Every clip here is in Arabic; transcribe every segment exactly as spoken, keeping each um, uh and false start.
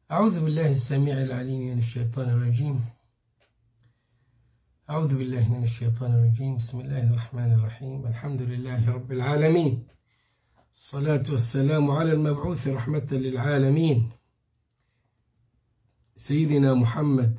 أعوذ بالله السميع العليم من الشيطان الرجيم أعوذ بالله من الشيطان الرجيم بسم الله الرحمن الرحيم الحمد لله رب العالمين الصلاة والسلام على المبعوث رحمة للعالمين سيدنا محمد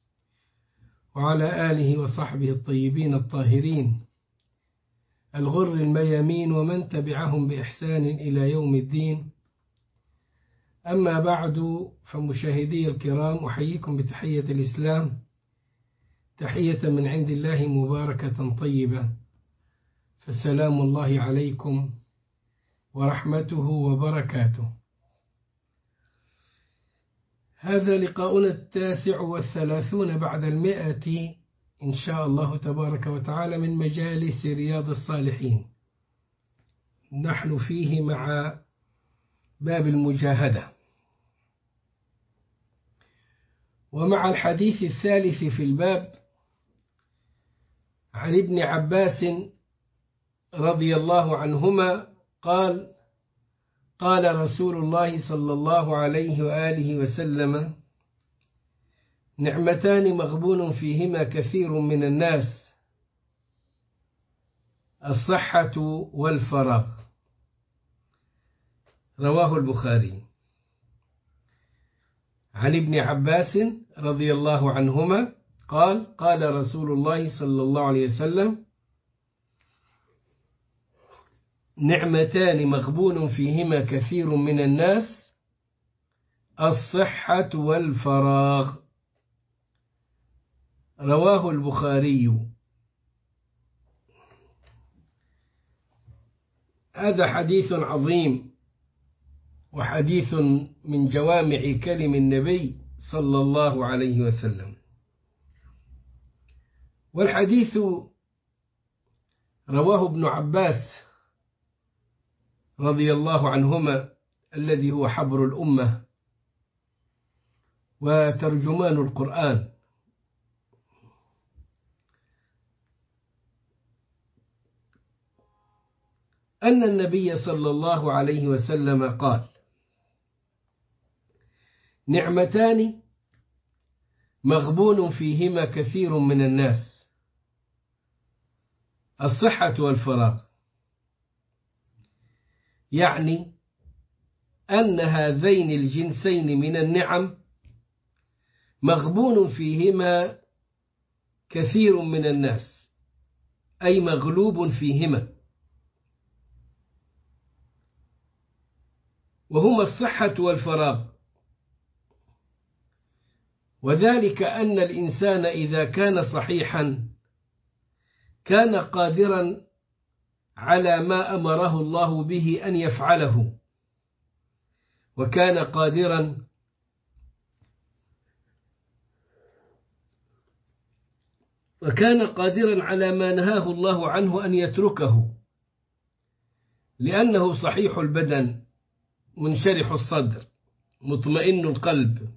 وعلى آله وصحبه الطيبين الطاهرين الغر الميامين ومن تبعهم بإحسان إلى يوم الدين. أما بعد، فمشاهدي الكرام أحييكم بتحية الإسلام، تحية من عند الله مباركة طيبة، فالسلام الله عليكم ورحمته وبركاته. هذا لقاؤنا التاسع والثلاثون بعد المئة إن شاء الله تبارك وتعالى من مجالس رياض الصالحين. نحن فيه مع باب المجاهدة، ومع الحديث الثالث في الباب عن ابن عباس رضي الله عنهما قال: قال رسول الله صلى الله عليه وآله وسلم: نعمتان مغبون فيهما كثير من الناس، الصحة والفراغ. رواه البخاري. عن ابن عباس رضي الله عنهما قال: قال رسول الله صلى الله عليه وسلم: نعمتان مغبون فيهما كثير من الناس، الصحة والفراغ. رواه البخاري. هذا حديث عظيم، وحديث من جوامع كلم النبي صلى الله عليه وسلم. والحديث رواه ابن عباس رضي الله عنهما الذي هو حبر الأمة وترجمان القرآن. أن النبي صلى الله عليه وسلم قال: نعمتان مغبون فيهما كثير من الناس، الصحة والفراغ. يعني أن هذين الجنسين من النعم مغبون فيهما كثير من الناس، أي مغلوب فيهما، وهما الصحة والفراغ. وذلك أن الإنسان إذا كان صحيحا كان قادرا على ما أمره الله به أن يفعله، وكان قادرا وكان قادرا على ما نهاه الله عنه أن يتركه، لأنه صحيح البدن منشرح الصدر مطمئن القلب.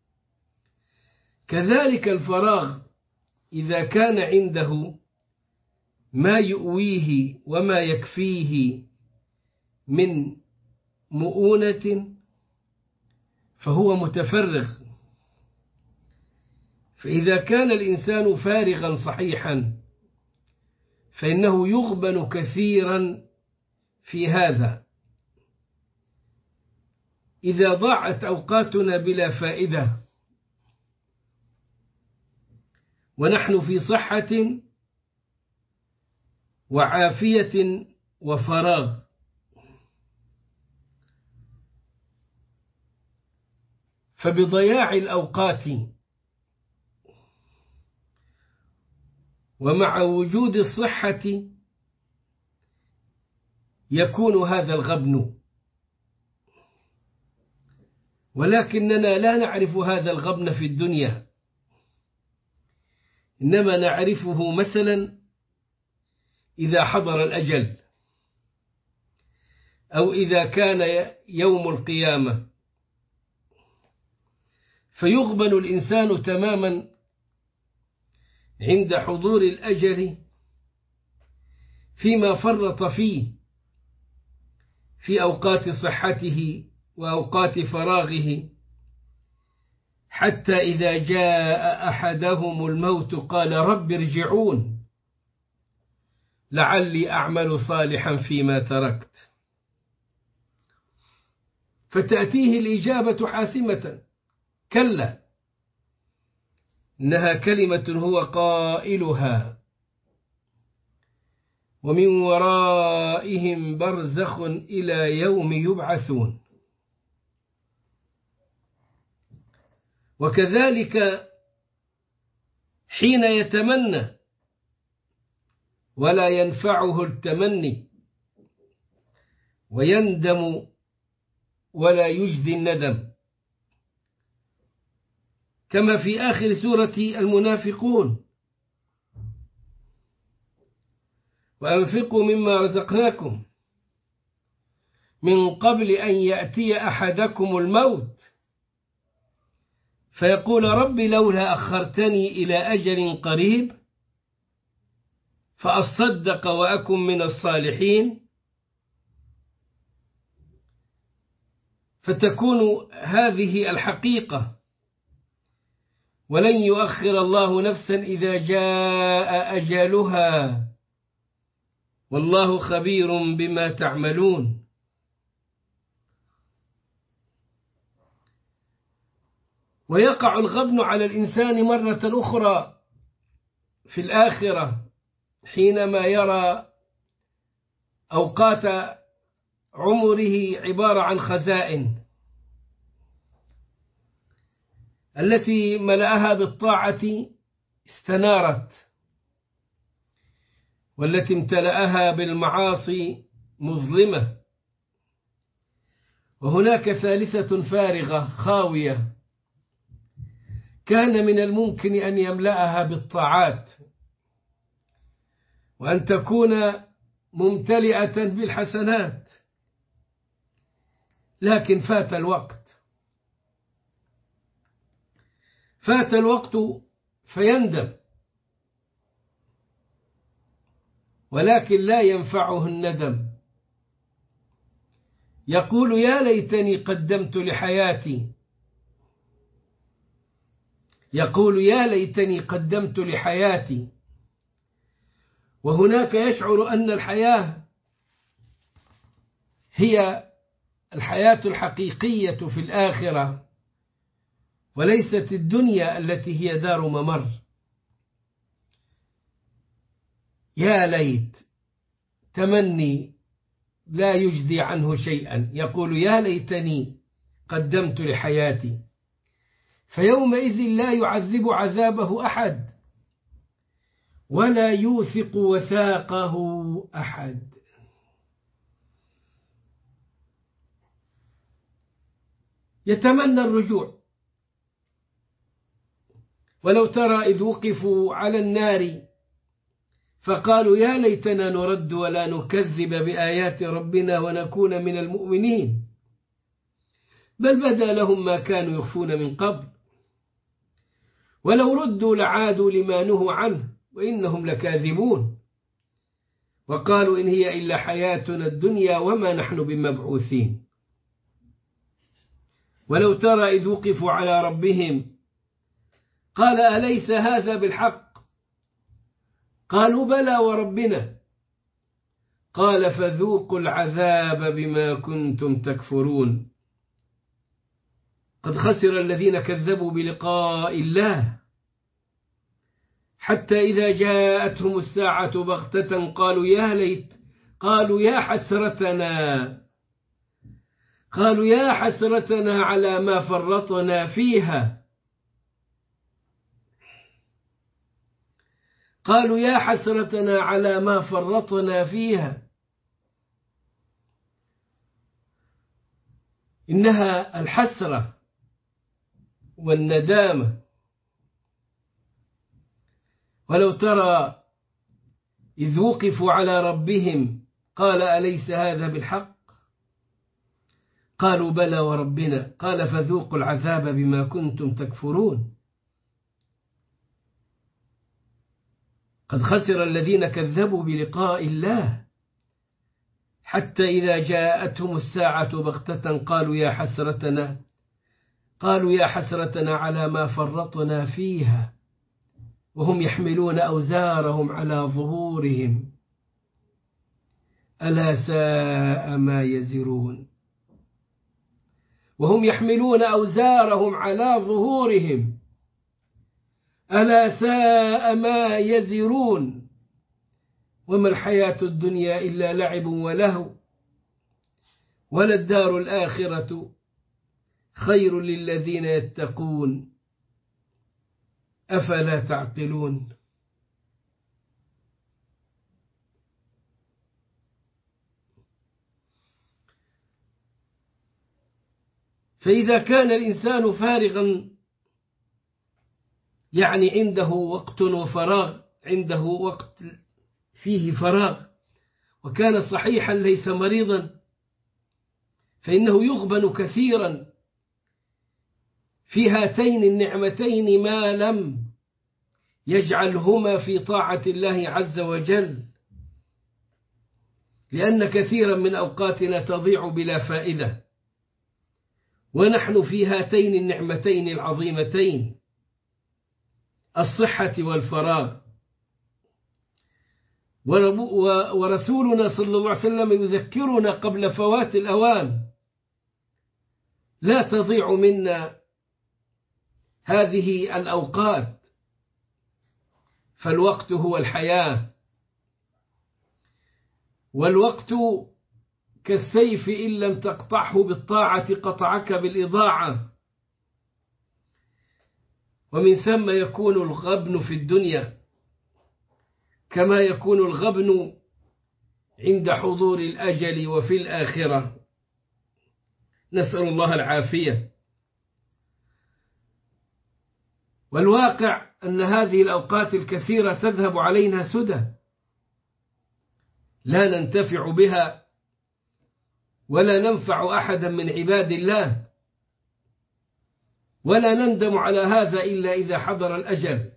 كذلك الفراغ إذا كان عنده ما يؤويه وما يكفيه من مؤونة فهو متفرغ. فإذا كان الإنسان فارغا صحيحا فإنه يغبن كثيرا في هذا. إذا ضاعت أوقاتنا بلا فائدة ونحن في صحة وعافية وفراغ، فبضياع الأوقات ومع وجود الصحة يكون هذا الغبن، ولكننا لا نعرف هذا الغبن في الدنيا، إنما نعرفه مثلا إذا حضر الأجل، أو إذا كان يوم القيامة، فيغبن الإنسان تماما عند حضور الأجل فيما فرط فيه في أوقات صحته وأوقات فراغه حتى إذا جاء أحدهم الموت قال رب ارجعون لعلي أعمل صالحا فيما تركت، فتأتيه الإجابة حاسمة كلا إنها كلمة هو قائلها ومن ورائهم برزخ إلى يوم يبعثون. وكذلك حين يتمنى ولا ينفعه التمني ويندم ولا يجدي الندم، كما في آخر سورة المنافقون وأنفقوا مما رزقناكم من قبل أن يأتي أحدكم الموت فيقول رب لولا أخرتني إلى أجل قريب فأصدق وأكن من الصالحين، فتكون هذه الحقيقة ولن يؤخر الله نفسا إذا جاء أجلها والله خبير بما تعملون. ويقع الغبن على الإنسان مرة أخرى في الآخرة حينما يرى أوقات عمره عبارة عن خزائن التي ملأها بالطاعة استنارت والتي امتلأها بالمعاصي مظلمة، وهناك ثالثة فارغة خاوية كان من الممكن أن يملأها بالطاعات وأن تكون ممتلئة بالحسنات، لكن فات الوقت فات الوقت فيندم، ولكن لا ينفعه الندم، يقول يا ليتني قدمت لحياتي يقول يا ليتني قدمت لحياتي وهناك يشعر أن الحياة هي الحياة الحقيقية في الآخرة وليست الدنيا التي هي دار ممر. يا ليت تمني لا يجدي عنه شيئا، يقول يا ليتني قدمت لحياتي، فيومئذ لا يعذب عذابه أحد ولا يوثق وثاقه أحد. يتمنى الرجوع، ولو ترى إذ وقفوا على النار فقالوا يا ليتنا نرد ولا نكذب بآيات ربنا ونكون من المؤمنين بل بدا لهم ما كانوا يخفون من قبل ولو ردوا لعادوا لما نهوا عنه وإنهم لكاذبون وقالوا إن هي إلا حياتنا الدنيا وما نحن بمبعوثين. ولو ترى إذ وقفوا على ربهم قال أليس هذا بالحق؟ قالوا بلى وربنا قال فذوقوا العذاب بما كنتم تكفرون. قد خسر الذين كذبوا بلقاء الله حتى إذا جاءتهم الساعة بغتة قالوا يا ليت قالوا يا حسرتنا قالوا يا حسرتنا على ما فرطنا فيها قالوا يا حسرتنا على ما فرطنا فيها إنها الحسرة والندامة. ولو ترى إذ وقفوا على ربهم قال أليس هذا بالحق؟ قالوا بلى وربنا قال فذوقوا العذاب بما كنتم تكفرون. قد خسر الذين كذبوا بلقاء الله حتى إذا جاءتهم الساعة بغتة قالوا يا حسرتنا قالوا يا حسرتنا على ما فرطنا فيها وهم يحملون أوزارهم على ظهورهم ألا ساء ما يزرون. وهم يحملون أوزارهم على ظهورهم ألا ساء ما يزرون. وما الحياة الدنيا إلا لعب ولهو وللدار الآخرة خير للذين يتقون أفلا تعقلون. فإذا كان الإنسان فارغا يعني عنده وقت وفراغ، عنده وقت فيه فراغ، وكان صحيحا ليس مريضا، فإنه يغبن كثيرا في هاتين النعمتين ما لم يجعلهما في طاعة الله عز وجل، لأن كثيرا من أوقاتنا تضيع بلا فائدة، ونحن في هاتين النعمتين العظيمتين الصحة والفراغ. ورسولنا صلى الله عليه وسلم يذكرنا قبل فوات الأوان لا تضيع منا هذه الأوقات، فالوقت هو الحياة، والوقت كالسيف إن لم تقطعه بالطاعة قطعك بالإضاعة. ومن ثم يكون الغبن في الدنيا كما يكون الغبن عند حضور الأجل وفي الآخرة، نسأل الله العافية. والواقع أن هذه الأوقات الكثيرة تذهب علينا سدى، لا ننتفع بها ولا ننفع أحدا من عباد الله، ولا نندم على هذا إلا إذا حضر الأجل.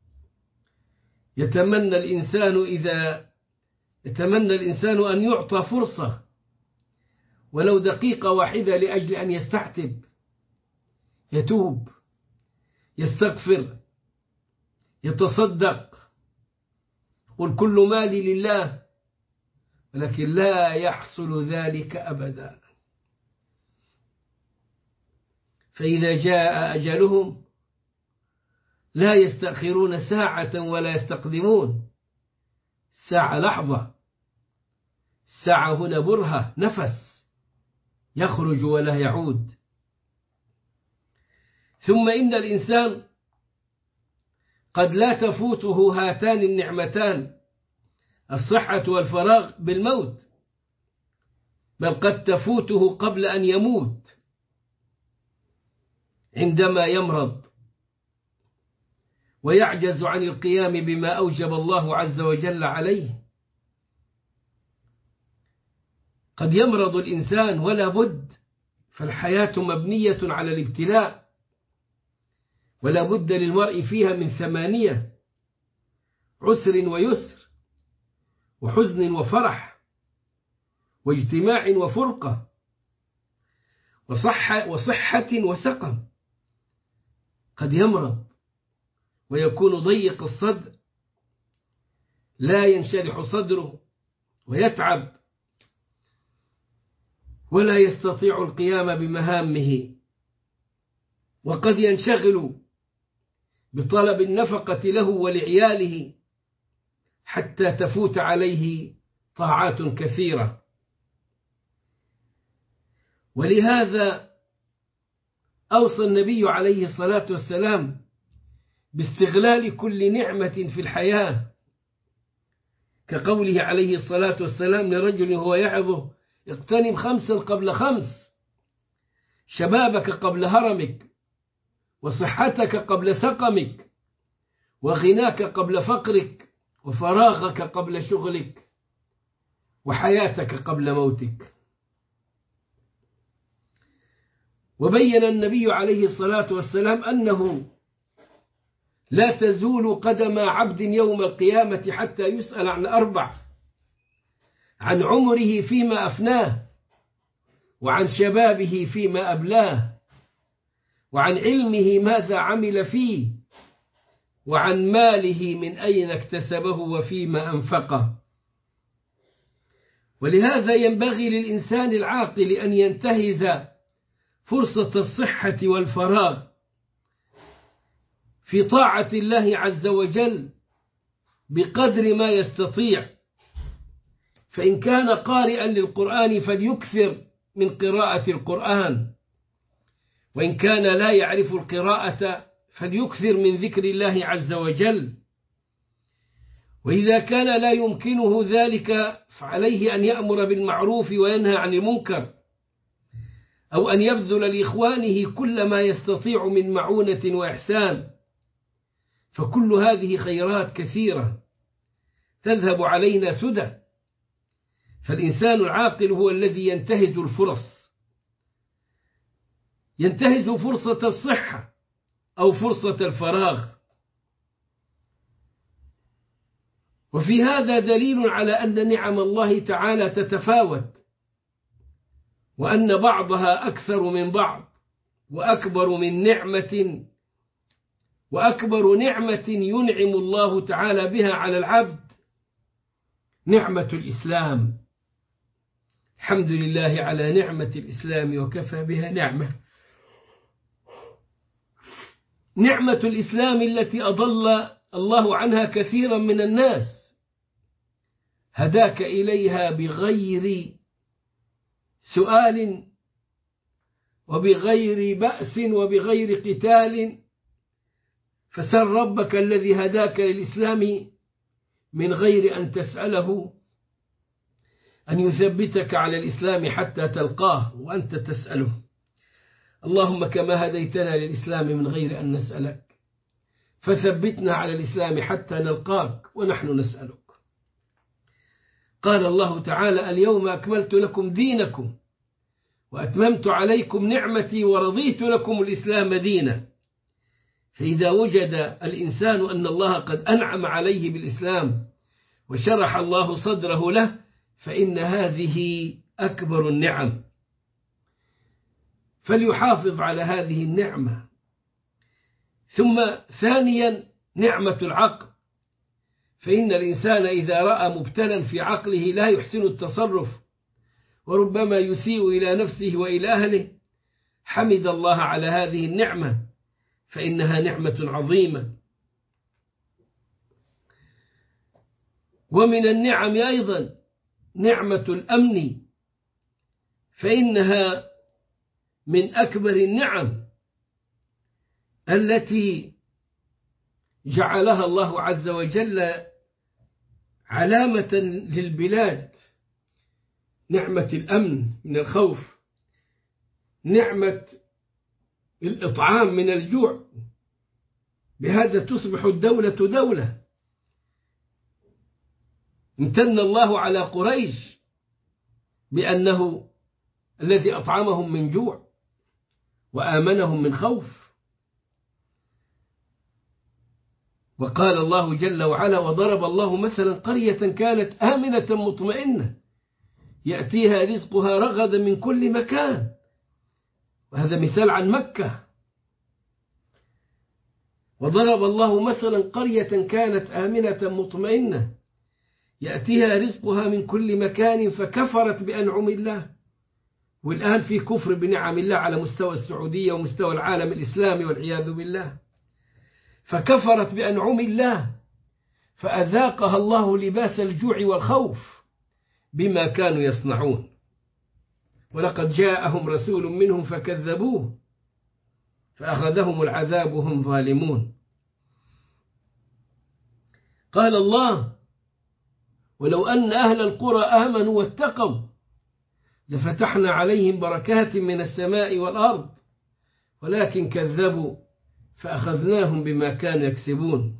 يتمنى الإنسان إذا يتمنى الإنسان أن يعطى فرصة ولو دقيقة واحدة لأجل أن يستعتب، يتوب، يستغفر، يتصدق، قل كل مالي لله، ولكن لا يحصل ذلك أبدا. فإذا جاء أجلهم لا يستأخرون ساعة ولا يستقدمون. الساعة لحظة، الساعة هنا برهة، نفس يخرج ولا يعود. ثم إن الإنسان قد لا تفوته هاتان النعمتان الصحة والفراغ بالموت، بل قد تفوته قبل أن يموت عندما يمرض ويعجز عن القيام بما أوجب الله عز وجل عليه. قد يمرض الإنسان ولا بد، فالحياة مبنية على الابتلاء، ولا بد للمرء فيها من ثمانية: عسر ويسر، وحزن وفرح، واجتماع وفرقة، وصحة, وصحة وسقم. قد يمرض ويكون ضيق الصدر، لا ينشرح صدره، ويتعب ولا يستطيع القيام بمهامه، وقد ينشغل بطلب النفقة له ولعياله حتى تفوت عليه طاعات كثيرة. ولهذا أوصى النبي عليه الصلاة والسلام باستغلال كل نعمة في الحياة، كقوله عليه الصلاة والسلام لرجل هو يعظه: اغتنم خمسا قبل خمس، شبابك قبل هرمك، وصحتك قبل سقمك، وغناك قبل فقرك، وفراغك قبل شغلك، وحياتك قبل موتك. وبين النبي عليه الصلاة والسلام أنه لا تزول قدم عبد يوم القيامة حتى يسأل عن أربع: عن عمره فيما أفناه، وعن شبابه فيما أبلاه، وعن علمه ماذا عمل فيه، وعن ماله من أين اكتسبه وفيما أنفقه. ولهذا ينبغي للإنسان العاقل أن ينتهز فرصة الصحة والفراغ في طاعة الله عز وجل بقدر ما يستطيع، فإن كان قارئا للقرآن فليكثر من قراءة القرآن، وإن كان لا يعرف القراءة فليكثر من ذكر الله عز وجل، وإذا كان لا يمكنه ذلك فعليه أن يأمر بالمعروف وينهى عن المنكر، أو أن يبذل لإخوانه كل ما يستطيع من معونة وإحسان، فكل هذه خيرات كثيرة تذهب علينا سدى. فالإنسان العاقل هو الذي ينتهز الفرص، ينتهز فرصة الصحة أو فرصة الفراغ. وفي هذا دليل على أن نعم الله تعالى تتفاوت، وأن بعضها أكثر من بعض، وأكبر من نعمة وأكبر نعمة ينعم الله تعالى بها على العبد نعمة الإسلام. الحمد لله على نعمة الإسلام وكفى بها نعمة. نعمة الإسلام التي أضل الله عنها كثيرا من الناس، هداك إليها بغير سؤال وبغير بأس وبغير قتال، فسل ربك الذي هداك للإسلام من غير أن تسأله أن يثبتك على الإسلام حتى تلقاه وأنت تسأله. اللهم كما هديتنا للإسلام من غير أن نسألك، فثبتنا على الإسلام حتى نلقاك ونحن نسألك. قال الله تعالى: اليوم أكملت لكم دينكم وأتممت عليكم نعمتي ورضيت لكم الإسلام دينا. فإذا وجد الإنسان أن الله قد أنعم عليه بالإسلام وشرح الله صدره له، فإن هذه أكبر النعم، فليحافظ على هذه النعمة. ثم ثانيا نعمة العقل، فإن الإنسان إذا رأى مبتلا في عقله لا يحسن التصرف وربما يسيء إلى نفسه وإلى أهله، حمد الله على هذه النعمة، فإنها نعمة عظيمة. ومن النعم أيضا نعمة الأمن، فإنها من أكبر النعم التي جعلها الله عز وجل علامة للبلاد. نعمة الأمن من الخوف، نعمة الإطعام من الجوع، بهذا تصبح الدولة دولة. امتن الله على قريش بأنه الذي أطعمهم من جوع وآمنهم من خوف. وقال الله جل وعلا: وضرب الله مثلا قرية كانت آمنة مطمئنة يأتيها رزقها رغدا من كل مكان. وهذا مثال عن مكة. وضرب الله مثلا قرية كانت آمنة مطمئنة يأتيها رزقها من كل مكان فكفرت بأنعم الله. والآن في كفر بنعم الله على مستوى السعودية ومستوى العالم الإسلامي والعياذ بالله. فكفرت بأنعم الله فأذاقها الله لباس الجوع والخوف بما كانوا يصنعون. ولقد جاءهم رسول منهم فكذبوه فأخذهم العذاب وهم ظالمون. قال الله: ولو أن أهل القرى آمنوا واتقوا لفتحنا عليهم بركات من السماء والأرض ولكن كذبوا فأخذناهم بما كانوا يكسبون.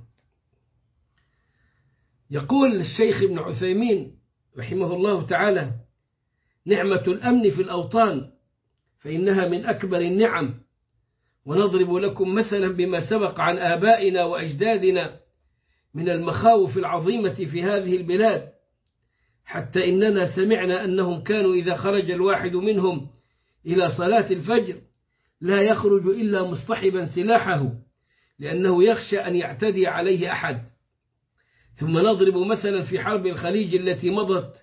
يقول الشيخ ابن عثيمين رحمه الله تعالى: نعمة الأمن في الأوطان فإنها من أكبر النعم. ونضرب لكم مثلا بما سبق عن آبائنا وأجدادنا من المخاوف العظيمة في هذه البلاد، حتى إننا سمعنا أنهم كانوا إذا خرج الواحد منهم إلى صلاة الفجر لا يخرج إلا مصطحبا سلاحه لأنه يخشى أن يعتدي عليه أحد. ثم نضرب مثلا في حرب الخليج التي مضت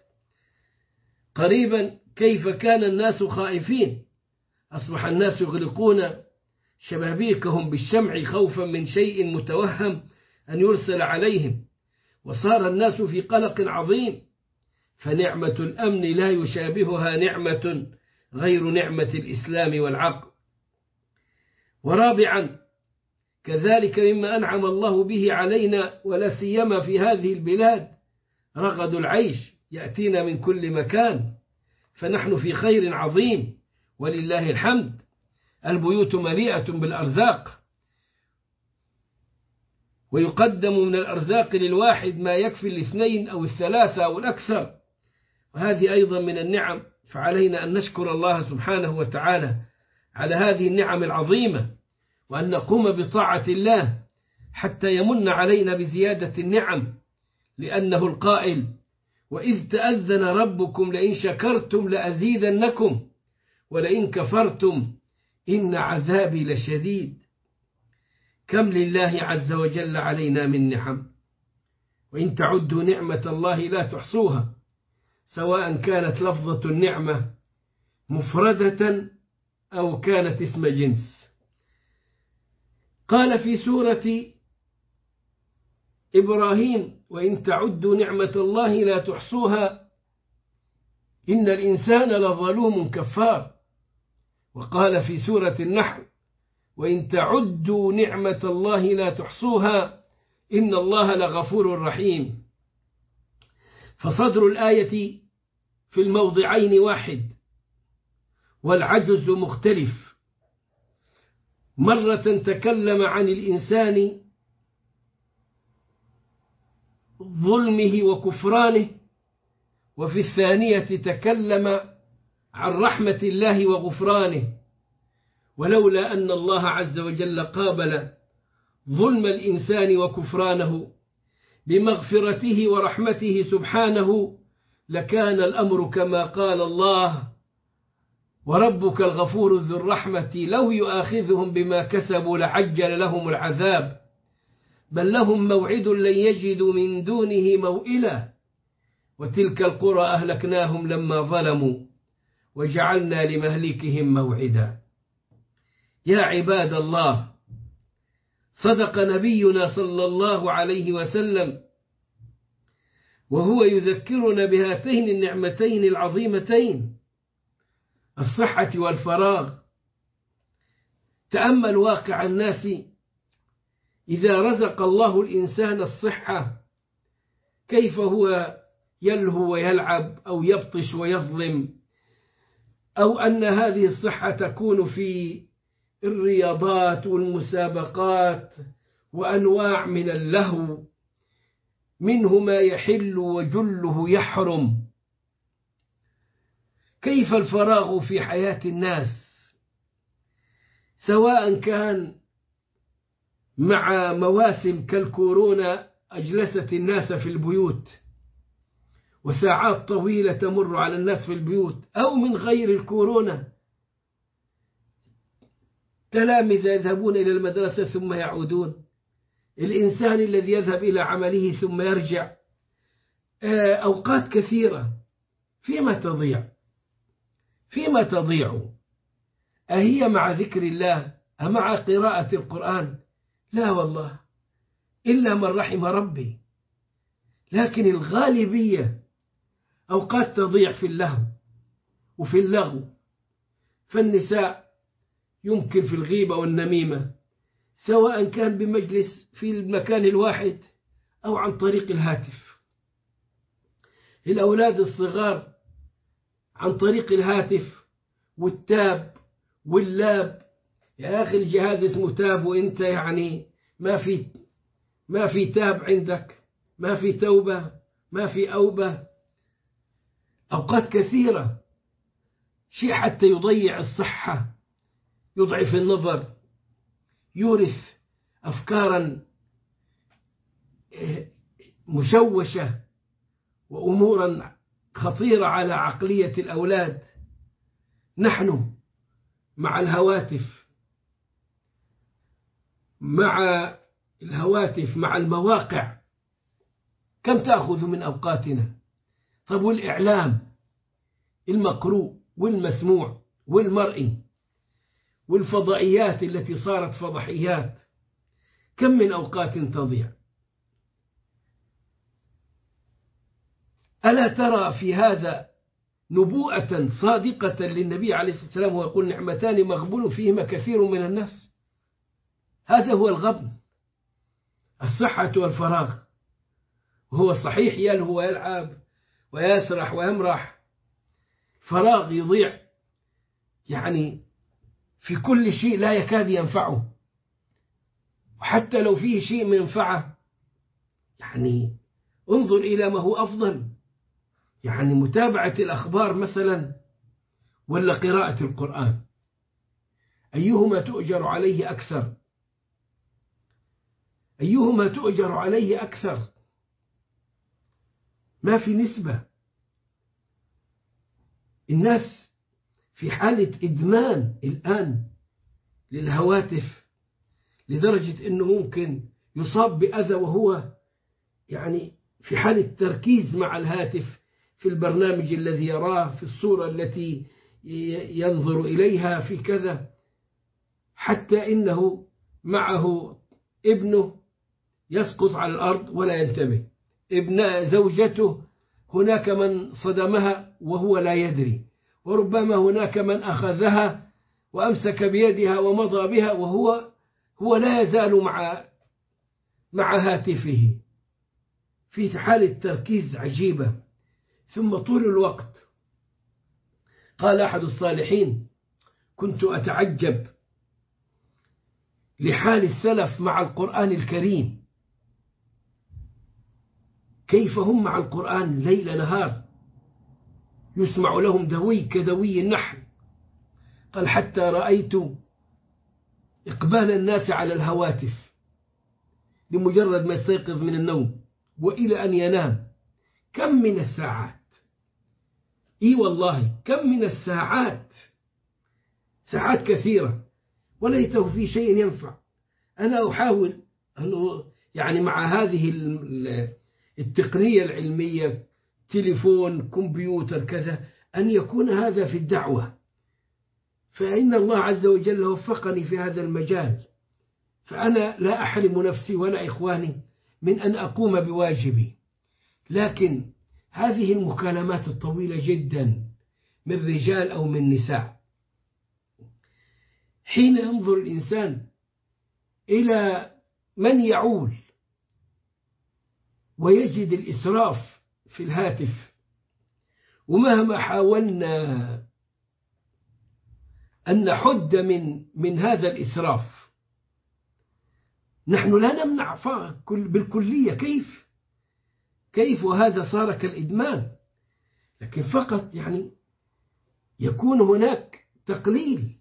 قريبا كيف كان الناس خائفين، أصبح الناس يغلقون شبابيكهم بالشمع خوفا من شيء متوهم أن يرسل عليهم، وصار الناس في قلق عظيم. فنعمة الأمن لا يشابهها نعمة غير نعمة الإسلام والعقل. ورابعا كذلك مما أنعم الله به علينا ولا سيما في هذه البلاد رغد العيش يأتينا من كل مكان، فنحن في خير عظيم ولله الحمد. البيوت مليئة بالأرزاق، ويقدم من الأرزاق للواحد ما يكفي الاثنين أو الثلاثة أو الأكثر، وهذه أيضا من النعم. فعلينا أن نشكر الله سبحانه وتعالى على هذه النعم العظيمة، وأن نقوم بطاعة الله حتى يمن علينا بزيادة النعم، لأنه القائل: وإذ تأذن ربكم لئن شكرتم لأزيدنكم ولئن كفرتم إن عذابي لشديد. كم لله عز وجل علينا من نعم، وإن تعدوا نعمة الله لا تحصوها، سواء كانت لفظة النعمة مفردة أو كانت اسم جنس. قال في سورة إبراهيم: وإن تعدوا نعمة الله لا تحصوها إن الإنسان لظلوم كفار. وقال في سورة النحل: وإن تعدوا نعمة الله لا تحصوها إن الله لغفور رحيم. فصدر الآية في الموضعين واحد والعجز مختلف. مرة تكلم عن الإنسان ظلمه وكفرانه، وفي الثانية تكلم عن رحمة الله وغفرانه. ولولا أن الله عز وجل قابل ظلم الإنسان وكفرانه بمغفرته ورحمته سبحانه لكان الأمر كما قال الله: وربك الغفور ذو الرحمة لو يؤاخذهم بما كسبوا لعجل لهم العذاب بل لهم موعد لن يجدوا من دونه موئلا وتلك القرى أهلكناهم لما ظلموا وجعلنا لمهلكهم موعدا. يا عباد الله، صدق نبينا صلى الله عليه وسلم وهو يذكرنا بهاتين النعمتين العظيمتين، الصحة والفراغ. تأمل واقع الناس إذا رزق الله الإنسان الصحة كيف هو يلهو ويلعب أو يبطش ويظلم، أو أن هذه الصحة تكون في الرياضات والمسابقات وأنواع من اللهو، منه ما يحل وجله يحرم. كيف الفراغ في حياة الناس، سواء كان مع مواسم كالكورونا أجلست الناس في البيوت وساعات طويلة تمر على الناس في البيوت، أو من غير الكورونا تلامذة يذهبون إلى المدرسة ثم يعودون، الإنسان الذي يذهب إلى عمله ثم يرجع، أوقات كثيرة فيما تضيع فيما تضيع أهي مع ذكر الله أمع قراءة القرآن؟ لا والله، إلا من رحم ربي. لكن الغالبية أوقات تضيع في اللهو وفي اللغو. فالنساء يمكن في الغيبة والنميمة، سواء كان بمجلس في المكان الواحد أو عن طريق الهاتف. الأولاد الصغار عن طريق الهاتف والتاب واللاب. يا أخي الجهاز اسمه تاب وإنت يعني ما في ما في تاب عندك، ما في توبة، ما في أوبة. أوقات كثيرة شيء حتى يضيع الصحة، يضعف النظر، يورث أفكارا مشوشة وأمورا خطيرة على عقلية الأولاد. نحن مع الهواتف مع الهواتف مع المواقع كم تأخذ من أوقاتنا؟ طب والإعلام المقروء والمسموع والمرئي والفضائيات التي صارت فضحيات كم من أوقات تضيع؟ ألا ترى في هذا نبوءة صادقة للنبي عليه الصلاة والسلام ويقول نعمتان مغبون فيهما كثير من الناس؟ هذا هو الغبن، الصحة والفراغ. وهو صحيح يلهو ويلعب ويسرح ويمرح، فراغ يضيع يعني في كل شيء لا يكاد ينفعه، وحتى لو فيه شيء منفعه يعني انظر إلى ما هو أفضل، يعني متابعة الأخبار مثلا ولا قراءة القرآن، أيهما تؤجر عليه أكثر؟ أيهما تؤجر عليه أكثر؟ ما في نسبة. الناس في حالة إدمان الآن للهواتف لدرجة أنه ممكن يصاب بأذى وهو يعني في حالة تركيز مع الهاتف، في البرنامج الذي يراه، في الصورة التي ينظر إليها، في كذا، حتى إنه معه ابنه يسقط على الأرض ولا ينتبه، ابن زوجته هناك من صدمها وهو لا يدري، وربما هناك من أخذها وأمسك بيدها ومضى بها وهو هو لا يزال مع مع هاتفه في حالة تركيز عجيبة. ثم طول الوقت، قال أحد الصالحين كنت أتعجب لحال السلف مع القرآن الكريم، كيف هم مع القرآن ليل نهار، يسمع لهم دوي كدوي النحل. قال حتى رأيت إقبال الناس على الهواتف لمجرد ما يستيقظ من النوم وإلى أن ينام. كم من الساعات، إي والله كم من الساعات، ساعات كثيرة وليته في شيء ينفع. أنا أحاول أنه يعني مع هذه التقنية العلمية، تليفون، كمبيوتر، كذا، أن يكون هذا في الدعوة، فإن الله عز وجل وفقني في هذا المجال، فأنا لا أحرم نفسي ولا إخواني من أن أقوم بواجبي. لكن هذه المكالمات الطويلة جدا من رجال أو من نساء، حين ينظر الإنسان إلى من يعول ويجد الإسراف في الهاتف، ومهما حاولنا أن نحد من من هذا الإسراف نحن لا نمنع بالكلية، كيف كيف وهذا صار كالإدمان، لكن فقط يعني يكون هناك تقليل.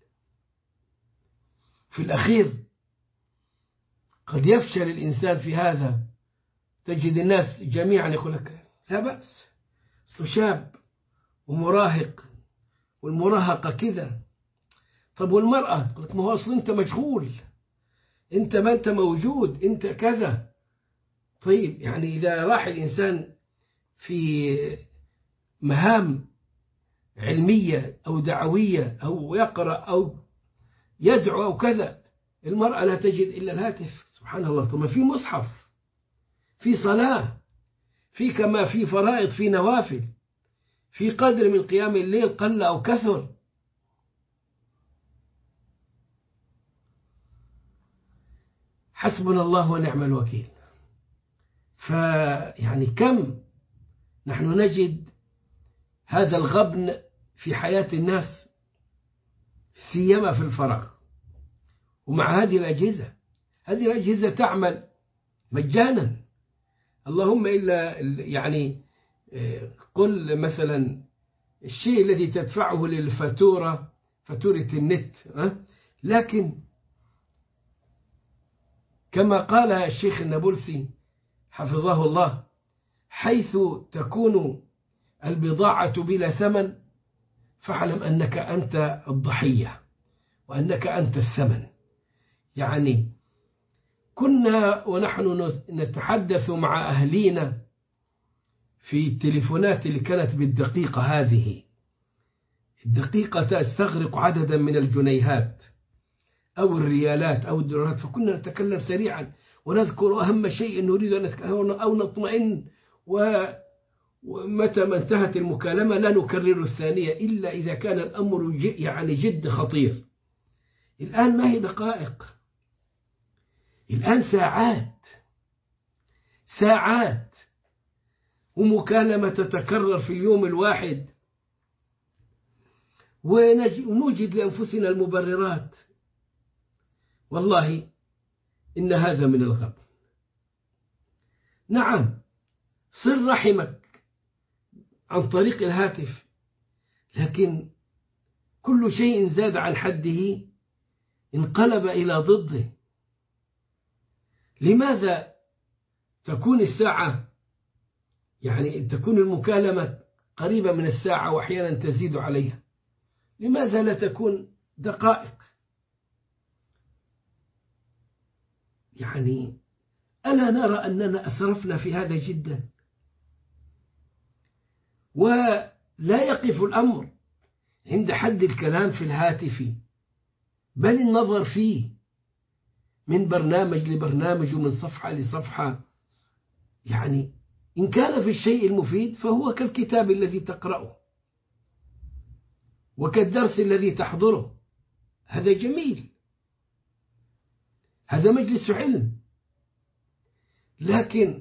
في الأخير قد يفشل الإنسان في هذا، تجد الناس جميعا يقول لك لا بأس، شاب ومراهق والمراهقة كذا. طب والمرأة تقول لك ما هو أصلا أنت مشغول، أنت ما أنت موجود، أنت كذا. طيب يعني إذا راح الإنسان في مهام علمية أو دعوية أو يقرأ أو يدعو أو كذا، المرأة لا تجد إلا الهاتف. سبحان الله. طب ما في مصحف، في صلاة، في كما في فرائض، في نوافل، في قدر من قيام الليل قل أو كثر. حسبنا الله ونعم الوكيل. فيعني كم نحن نجد هذا الغبن في حياة الناس، سيما في الفراغ. ومع هذه الأجهزة، هذه الأجهزة تعمل مجانا، اللهم إلا يعني قل مثلا الشيء الذي تدفعه للفاتورة، فاتورة النت، لكن كما قال الشيخ النابلسي حفظه الله، حيث تكون البضاعة بلا ثمن فاعلم أنك أنت الضحية وأنك أنت الثمن. يعني كنا ونحن نتحدث مع أهلينا في التليفونات اللي كانت بالدقيقة هذه، الدقيقة تستغرق عددا من الجنيهات أو الريالات أو الدولارات، فكنا نتكلم سريعا ونذكر أهم شيء نريد أن نتكلم أو نطمئن، ومتى ما انتهت المكالمة لا نكرر الثانية إلا إذا كان الأمر يعني جد خطير. الآن ما هي دقائق، الآن ساعات ساعات ومكالمة تتكرر في اليوم الواحد، ونوجد لأنفسنا المبررات. والله إن هذا من الغبن. نعم صل رحمك عن طريق الهاتف، لكن كل شيء زاد عن حده انقلب إلى ضده. لماذا تكون الساعة يعني تكون المكالمة قريبة من الساعة وأحيانا تزيد عليها؟ لماذا لا تكون دقائق؟ يعني ألا نرى أننا أسرفنا في هذا جدا؟ ولا يقف الأمر عند حد الكلام في الهاتف، بل النظر فيه من برنامج لبرنامج ومن صفحة لصفحة. يعني إن كان في الشيء المفيد فهو كالكتاب الذي تقرأه وكالدرس الذي تحضره، هذا جميل، هذا مجلس علم. لكن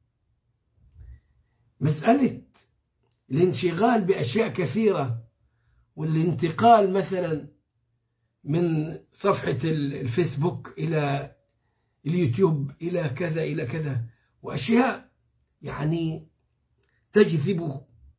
مسألة الانشغال بأشياء كثيرة والانتقال مثلا من صفحة الفيسبوك إلى اليوتيوب إلى كذا إلى كذا، وأشياء يعني تجذب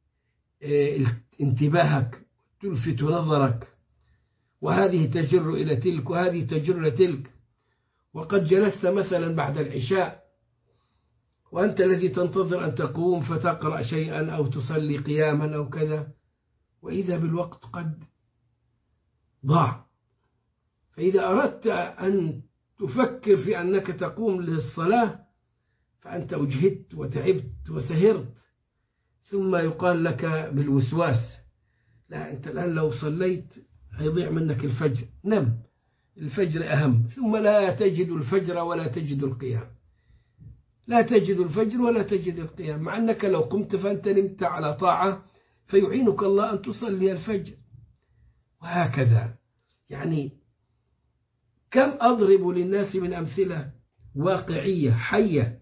انتباهك تلفت نظرك، وهذه تجر إلى تلك وهذه تجر إلى تلك. وقد جلست مثلا بعد العشاء وأنت الذي تنتظر أن تقوم فتقرأ شيئا أو تصلي قياما أو كذا، وإذا بالوقت قد ضاع. فإذا أردت أن تفكر في أنك تقوم للصلاة فأنت أجهدت وتعبت وسهرت، ثم يقال لك بالوسواس لا أنت الآن لو صليت هيضيع منك الفجر، نم، الفجر أهم. ثم لا تجد الفجر ولا تجد القيام، لا تجد الفجر ولا تجد القيام، مع أنك لو قمت فأنت نمت على طاعة فيعينك الله أن تصلي الفجر. وهكذا يعني كم أضرب للناس من أمثلة واقعية حية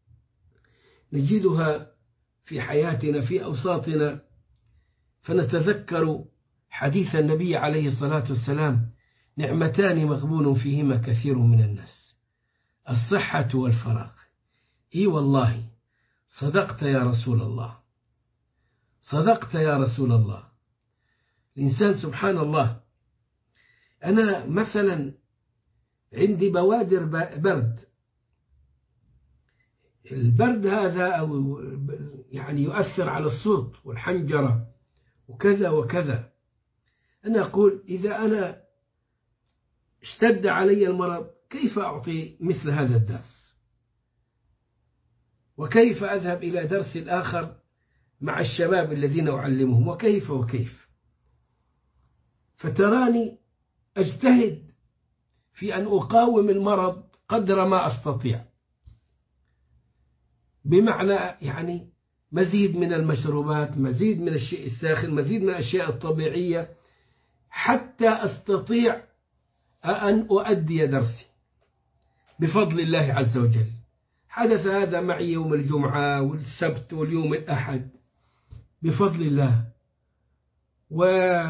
نجدها في حياتنا في أوساطنا، فنتذكر حديث النبي عليه الصلاة والسلام: نعمتان مغبون فيهما كثير من الناس، الصحة والفراغ. إي والله صدقت يا رسول الله، صدقت يا رسول الله. الإنسان سبحان الله، أنا مثلا عندي بوادر برد، البرد هذا أو يعني يؤثر على الصوت والحنجرة وكذا وكذا. أنا أقول إذا أنا اشتد علي المرض كيف أعطي مثل هذا الدرس؟ وكيف أذهب إلى درس آخر مع الشباب الذين أعلمهم؟ وكيف وكيف؟ فتراني أجتهد في أن أقاوم المرض قدر ما أستطيع، بمعنى يعني مزيد من المشروبات، مزيد من الشيء الساخن، مزيد من الأشياء الطبيعية، حتى أستطيع أن أؤدي درسي بفضل الله عز وجل. حدث هذا معي يوم الجمعة والسبت واليوم الأحد بفضل الله. و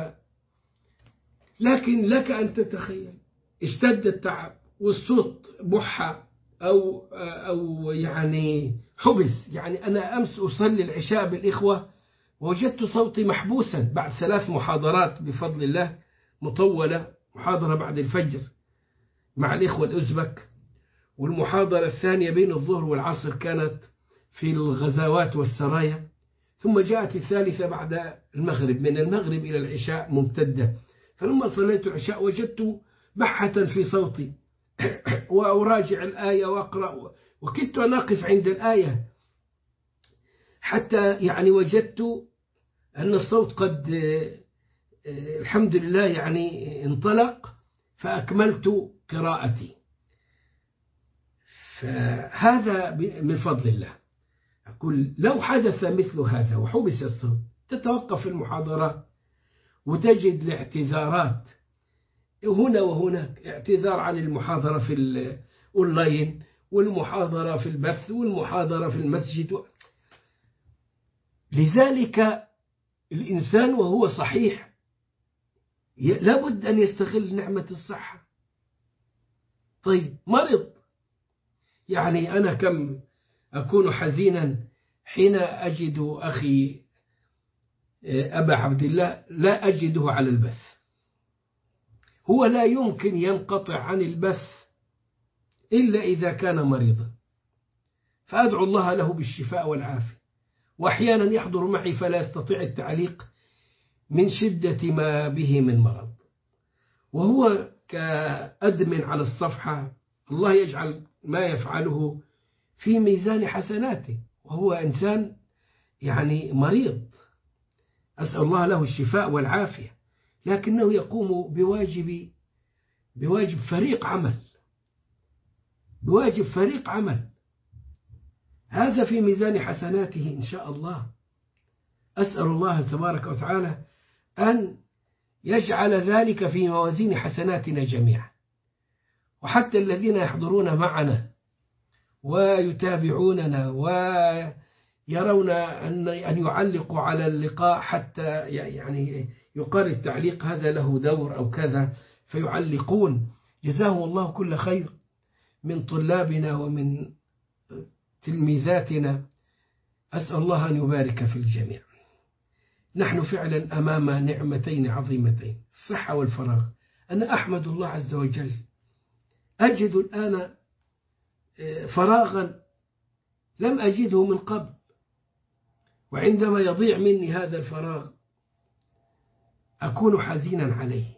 لكن لك أن تتخيل اشتد التعب والصوت بحة أو أو يعني حبس. يعني أنا أمس أصلي العشاء بالإخوة ووجدت صوتي محبوسا بعد ثلاث محاضرات بفضل الله مطولة، محاضرة بعد الفجر مع الإخوة الأزبك، والمحاضرة الثانية بين الظهر والعصر كانت في الغزوات والسرايا، ثم جاءت الثالثة بعد المغرب، من المغرب إلى العشاء ممتدة. فلما صليت العشاء وجدت بحة في صوتي، وأراجع الآية وأقرأ، وكدت أن أقف عند الآية حتى يعني وجدت أن الصوت قد الحمد لله يعني انطلق، فأكملت قراءتي. فهذا من فضل الله. أقول لو حدث مثل هذا وحبس الصوت تتوقف المحاضرات وتجد الاعتذارات هنا وهناك، اعتذار عن المحاضرة في الأونلاين، والمحاضرة في البث، والمحاضرة في المسجد. لذلك الإنسان وهو صحيح لابد أن يستغل نعمة الصحة. طيب مرض، يعني أنا كم أكون حزينا حين أجد أخي أبا عبد الله لا أجده على البث، هو لا يمكن ينقطع عن البث إلا إذا كان مريضا، فأدعو الله له بالشفاء والعافية. وأحيانا يحضر معي فلا يستطيع التعليق من شدة ما به من مرض، وهو كأدمن على الصفحة، الله يجعل ما يفعله في ميزان حسناته، وهو إنسان يعني مريض، أسأل الله له الشفاء والعافية، لكنه يقوم بواجب بواجب فريق عمل بواجب فريق عمل هذا في ميزان حسناته إن شاء الله. أسأل الله تبارك وتعالى أن يجعل ذلك في موازين حسناتنا جميعا، وحتى الذين يحضرون معنا ويتابعوننا ويرون أن أن يعلقوا على اللقاء، حتى يعني يقال التعليق هذا له دور أو كذا فيعلقون، جزاهم الله كل خير من طلابنا ومن تلميذاتنا. أسأل الله أن يبارك في الجميع. نحن فعلا أمام نعمتين عظيمتين، الصحة والفراغ. أنا أحمد الله عز وجل، أجد الآن فراغا لم أجده من قبل، وعندما يضيع مني هذا الفراغ أكون حزينا عليه،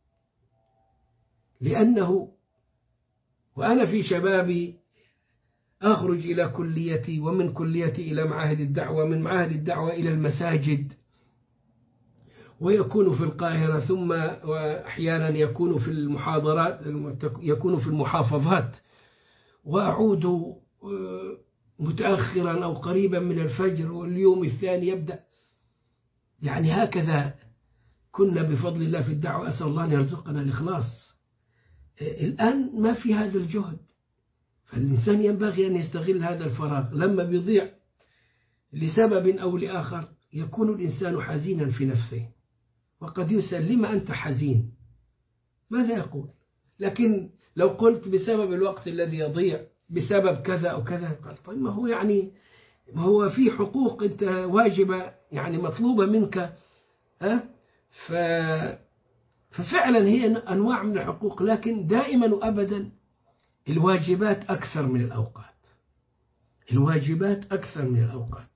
لأنه وأنا في شبابي أخرج إلى كليتي، ومن كليتي إلى معاهد الدعوة، من معاهد الدعوة إلى المساجد، ويكون في القاهرة، ثم وأحيانا يكون في المحاضرات، يكون في المحافظات، وأعود متأخرا أو قريبا من الفجر، واليوم الثاني يبدأ. يعني هكذا كنا بفضل الله في الدعوة، أسأل الله أن يرزقنا الإخلاص. الآن ما في هذا الجهد، فالإنسان ينبغي أن يستغل هذا الفراغ. لما بيضيع لسبب أو لآخر يكون الإنسان حزينا في نفسه، وقد يسأل لما أنت حزين، ماذا يقول؟ لكن لو قلت بسبب الوقت الذي يضيع، بسبب كذا أو كذا، قال طيب ما هو يعني ما هو في حقوق أنت واجبة يعني مطلوبة منك. أه؟ ف ففعلا هي أنواع من الحقوق، لكن دائما وأبدا الواجبات أكثر من الأوقات، الواجبات أكثر من الأوقات.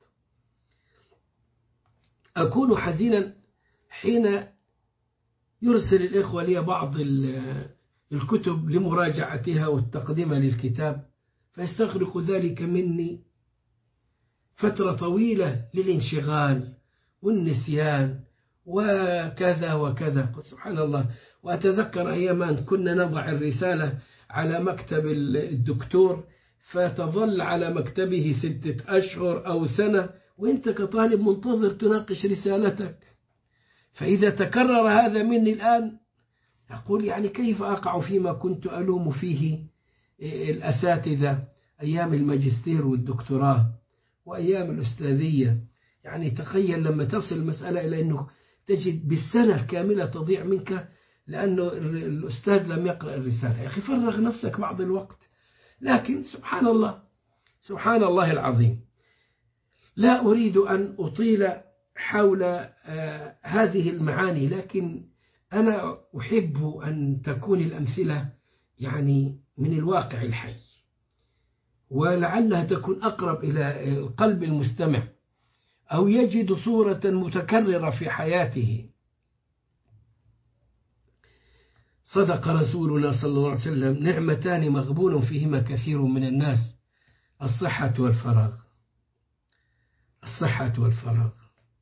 أكون حزينا حين يرسل الإخوة لي بعض الكتب لمراجعتها والتقديم للكتاب، فيستغرق ذلك مني فترة طويلة للانشغال والنسيان وكذا وكذا، سبحان الله. وأتذكر أياما كنا نضع الرسالة على مكتب الدكتور، فتظل على مكتبه ستة أشهر أو سنة، وإنت كطالب منتظر تناقش رسالتك. فإذا تكرر هذا مني الآن أقول يعني كيف أقع فيما كنت ألوم فيه الأساتذة أيام الماجستير والدكتوراه وأيام الأستاذية. يعني تخيل لما تصل المسألة إلى أنه تجد بالسنة كاملة تضيع منك لأنه الأستاذ لم يقرأ الرسالة. يا أخي فرغ نفسك بعض الوقت. لكن سبحان الله، سبحان الله العظيم. لا أريد أن أطيل حول آه هذه المعاني، لكن أنا أحب أن تكون الأمثلة يعني من الواقع الحي، ولعلها تكون أقرب إلى قلب المستمع، أو يجد صورة متكررة في حياته. صدق رسولنا صلى الله عليه وسلم: نعمتان مغبون فيهما كثير من الناس، الصحة والفراغ. الصحة والفراغ.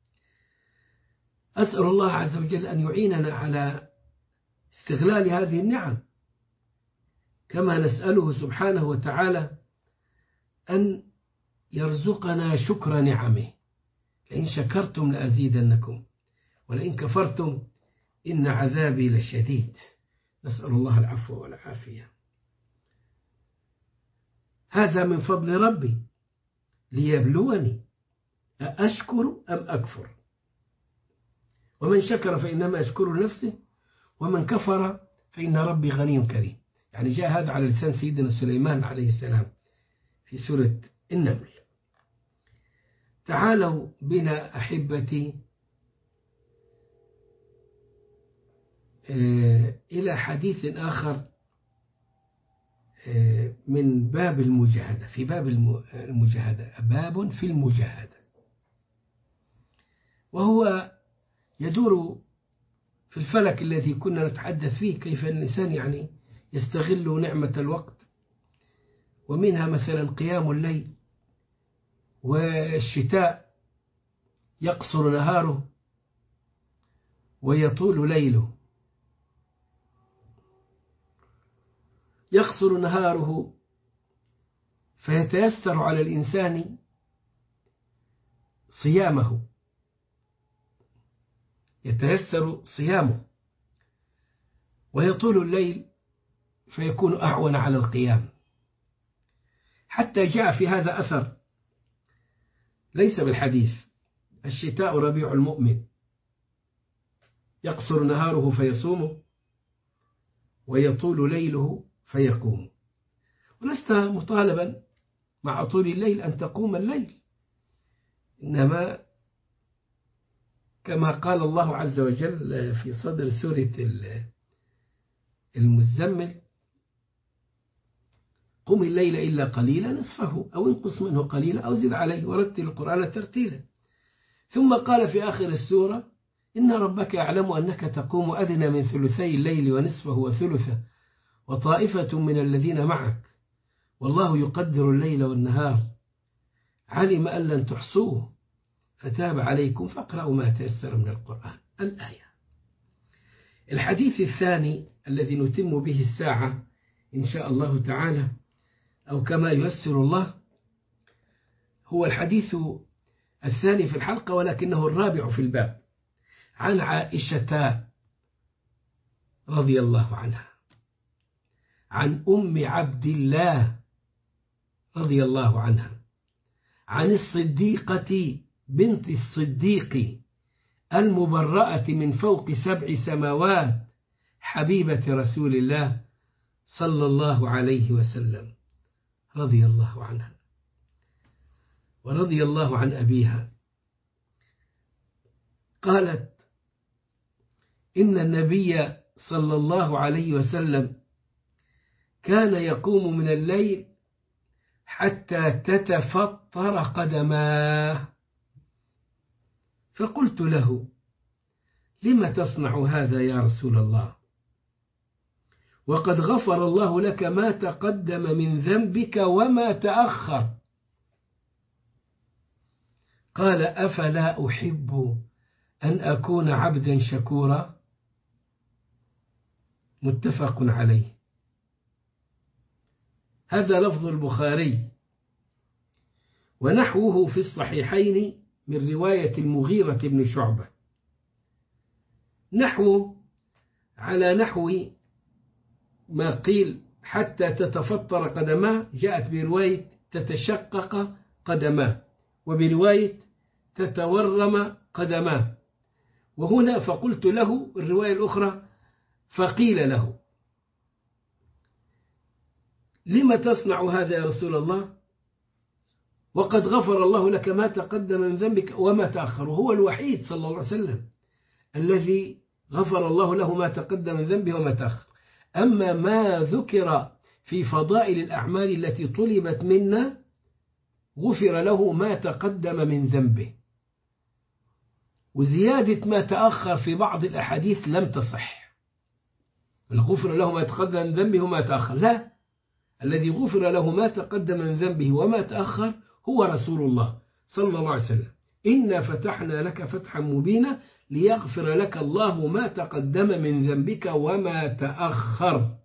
أسأل الله عز وجل أن يعيننا على استغلال هذه النعم، كما نسأله سبحانه وتعالى أن يرزقنا شكر نعمه، لئن شكرتم لأزيدنكم ولئن كفرتم إن عذابي لشديد. نسأل الله العفو والعافية. هذا من فضل ربي ليبلوني أأشكر أم أكفر، ومن شكر فإنما يشكر نفسه ومن كفر فإن ربي غني كريم. يعني جاء هذا على لسان سيدنا سليمان عليه السلام في سورة النمل. تعالوا بنا أحبتي إلى حديث آخر من باب المجاهدة. في باب المجاهدة باب في المجاهدة، وهو يدور في الفلك الذي كنا نتحدث فيه، كيف الإنسان يعني يستغل نعمة الوقت، ومنها مثلا قيام الليل، والشتاء يقصر نهاره ويطول ليله. يقصر نهاره فيتيسر على الإنسان صيامه، يتيسر صيامه، ويطول الليل فيكون أعون على القيام. حتى جاء في هذا أثر ليس بالحديث: الشتاء ربيع المؤمن، يقصر نهاره فيصوم ويطول ليله فيقوم. ولست مطالبا مع طول الليل أن تقوم الليل، إنما كما قال الله عز وجل في صدر سورة المزمل: قم الليل إلا قليلا نصفه أو انقص منه قليلا أو زد عليه ورتل القرآن ترتيلا. ثم قال في آخر السورة: إن ربك يعلم أنك تقوم أدنى من ثلثي الليل ونصفه وثلثه وطائفة من الذين معك والله يقدر الليل والنهار علم أن لن تحصوه فتاب عليكم فاقرأوا ما تيسر من القرآن. الآية. الحديث الثاني الذي نتم به الساعة إن شاء الله تعالى، أو كما ييسر الله، هو الحديث الثاني في الحلقة ولكنه الرابع في الباب، عن عائشة رضي الله عنها، عن أم عبد الله رضي الله عنها، عن الصديقة بنت الصديق المبرأة من فوق سبع سماوات حبيبة رسول الله صلى الله عليه وسلم رضي الله عنها ورضي الله عن أبيها. قالت: إن النبي صلى الله عليه وسلم كان يقوم من الليل حتى تتفطر قدماه، فقلت له: لم تصنع هذا يا رسول الله وقد غفر الله لك ما تقدم من ذنبك وما تأخر؟ قال: أفلا أحب أن أكون عبدا شكورا. متفق عليه. هذا لفظ البخاري، ونحوه في الصحيحين من رواية المغيرة بن شعبة، نحو على نحو ما قيل حتى تتفطر قدماه، جاءت برواية تتشقق قدماه، وبرواية تتورم قدماه. وهنا فقلت له، الرواية الأخرى فقيل له: لم تصنع هذا يا رسول الله وقد غفر الله لك ما تقدم من ذنبك وما تأخر؟ هو الوحيد صلى الله عليه وسلم الذي غفر الله له ما تقدم من ذنبه وما تأخر. أما ما ذكر في فضائل الأعمال التي طلبت منا غفر له ما تقدم من ذنبه، وزيادة ما تأخر في بعض الأحاديث لم تصح. غفر له ما تقدم من ذنبه وما تأخر، لا، الذي غفر له ما تقدم من ذنبه وما تأخر هو رسول الله صلى الله عليه وسلم. إنا فتحنا لك فتحا مبينا ليغفر لك الله ما تقدم من ذنبك وما تأخر.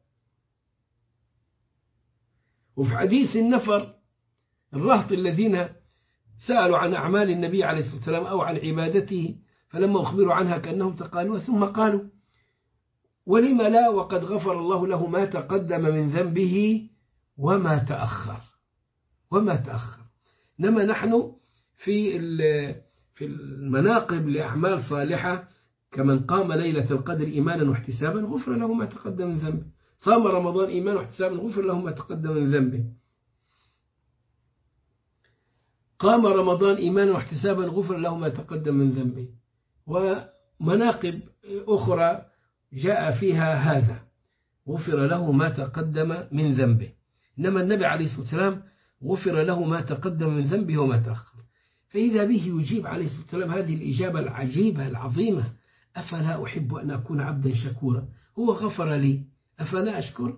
وفي حديث النفر الرهط الذين سألوا عن أعمال النبي عليه الصلاة والسلام أو عن عبادته، فلما أخبروا عنها كأنهم تقالوا ثم قالوا ولم لا وقد غفر الله له ما تقدم من ذنبه وما تأخر وما تأخر. إنما نحن في في المناقب لأعمال صالحة كمن قام ليلة القدر إيمانا واحتسابا غفر له ما تقدم من ذنبه، صام رمضان إيمانا واحتسابا غفر له ما تقدم من ذنبه، قام رمضان إيمانا واحتسابا غفر له ما تقدم من ذنبه. ومناقب أخرى جاء فيها هذا غفر له ما تقدم من ذنبه. إنما النبي عليه الصلاة والسلام غفر له ما تقدم من ذنبه وما تأخر. فإذا به يجيب عليه الصلاة والسلام هذه الإجابة العجيبة العظيمة: أفلا أحب أن أكون عبدا شكورا؟ هو غفر لي، أفلا أشكر؟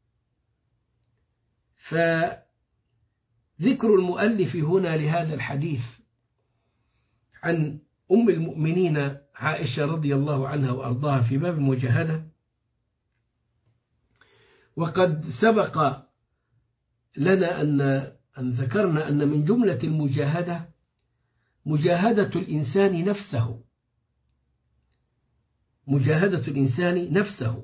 فذكر المؤلف هنا لهذا الحديث عن أم المؤمنين عائشة رضي الله عنها وأرضاها في باب المجاهدة، وقد سبق لنا أن أن ذكرنا أن من جملة المجاهدة مجاهدة الإنسان نفسه، مجاهدة الإنسان نفسه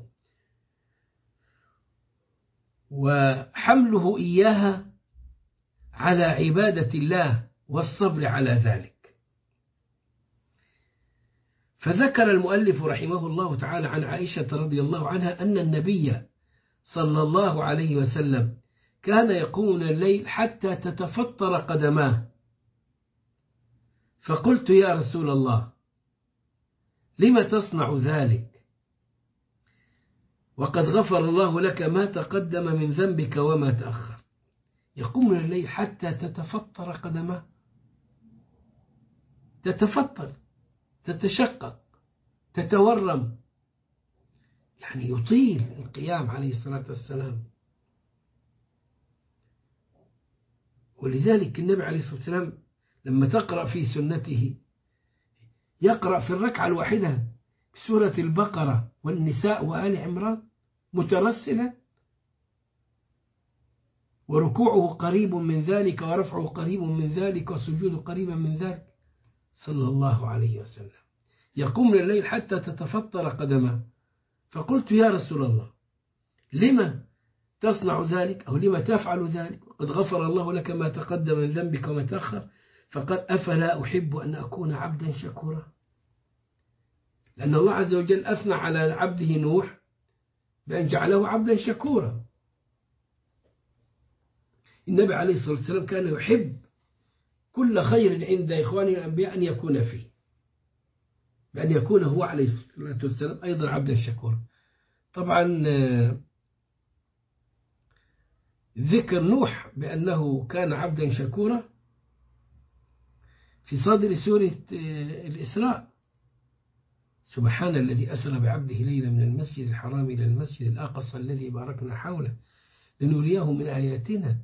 وحمله إياها على عبادة الله والصبر على ذلك. فذكر المؤلف رحمه الله تعالى عن عائشة رضي الله عنها أن النبي صلى الله عليه وسلم كان يقوم الليل حتى تتفطر قدماه، فقلت يا رسول الله لم تصنع ذلك وقد غفر الله لك ما تقدم من ذنبك وما تأخر؟ يقوم الليل حتى تتفطر قدماه، تتفطر، تتشقق، تتورم، يعني يطيل القيام عليه الصلاة والسلام. ولذلك النبي عليه الصلاة والسلام لما تقرأ في سنته يقرأ في الركعة الواحدة سورة البقرة والنساء وآل عمران مترسلا، وركوعه قريب من ذلك ورفعه قريب من ذلك وسجوده قريبا من ذلك صلى الله عليه وسلم. يقوم الليل حتى تتفطر قدمه، فقلت يا رسول الله لما تصنع ذلك أو لما تفعل ذلك قد غفر الله لك ما تقدم من ذنبك وما تأخر؟ فقد أفلا أحب أن أكون عبدا شكورا، لأن الله عز وجل أثنى على عبده نوح بأن جعله عبدا شكورا. النبي عليه الصلاة والسلام كان يحب كل خير عند إخوانه الأنبياء أن يكون فيه، بأن يكون هو عليه الصلاة والسلام أيضا عبدا شكورا. طبعا ذكر نوح بأنه كان عبدا شكورا في صدر سورة الإسراء: سبحان الذي أسرى بعبده ليلا من المسجد الحرام إلى المسجد الأقصى الذي باركنا حوله لنريه من آياتنا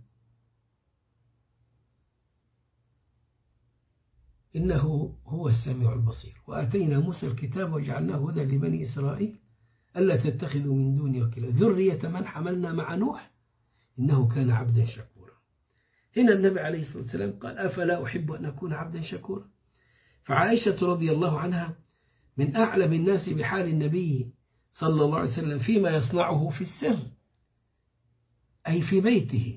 إنه هو السميع البصير وآتينا موسى الكتاب وجعلناه هدى لبني إسرائيل ألا تتخذوا من دوني وكيلا ذرية من حملنا مع نوح إنه كان عبدا شكورا. هنا النبي عليه الصلاة والسلام قال أفلا أحب أن أكون عبدا شكورا. فعائشة رضي الله عنها من أعلم الناس بحال النبي صلى الله عليه وسلم فيما يصنعه في السر أي في بيته،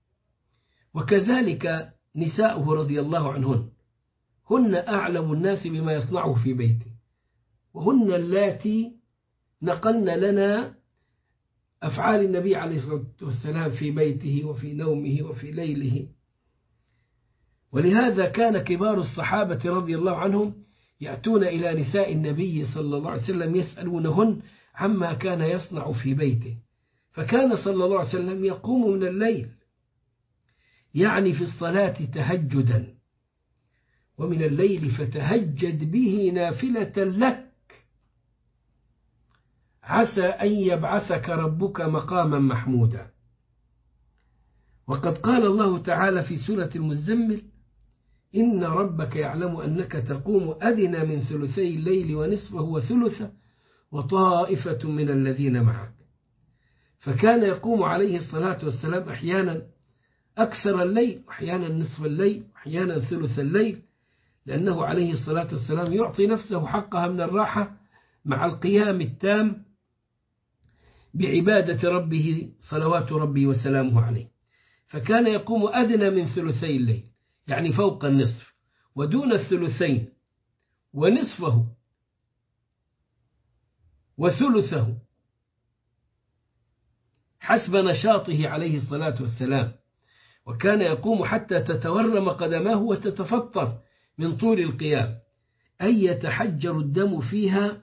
وكذلك نساؤه رضي الله عنهن هن أعلم الناس بما يصنعه في بيته، وهن اللاتي نقلن لنا أفعال النبي عليه الصلاة والسلام في بيته وفي نومه وفي ليله. ولهذا كان كبار الصحابة رضي الله عنهم يأتون إلى نساء النبي صلى الله عليه وسلم يسألونهن عما كان يصنع في بيته، فكان صلى الله عليه وسلم يقوم من الليل يعني في الصلاة تهجدا، ومن الليل فتهجد به نافلة لك عسى أن يبعثك ربك مقاما محمودا. وقد قال الله تعالى في سورة المزمل: إن ربك يعلم أنك تقوم أدنى من ثلثي الليل ونصفه وثلثه وطائفة من الذين معك. فكان يقوم عليه الصلاة والسلام أحيانا أكثر الليل، أحيانا نصف الليل، أحيانا ثلث الليل، لأنه عليه الصلاة والسلام يعطي نفسه حقها من الراحة مع القيام التام بعبادة ربه صلوات ربي وسلامه عليه. فكان يقوم أدنى من ثلثي الليل، يعني فوق النصف، ودون الثلثين، ونصفه وثلثه حسب نشاطه عليه الصلاة والسلام. وكان يقوم حتى تتورم قدماه وتتفطر من طول القيام، أي يتحجر الدم فيها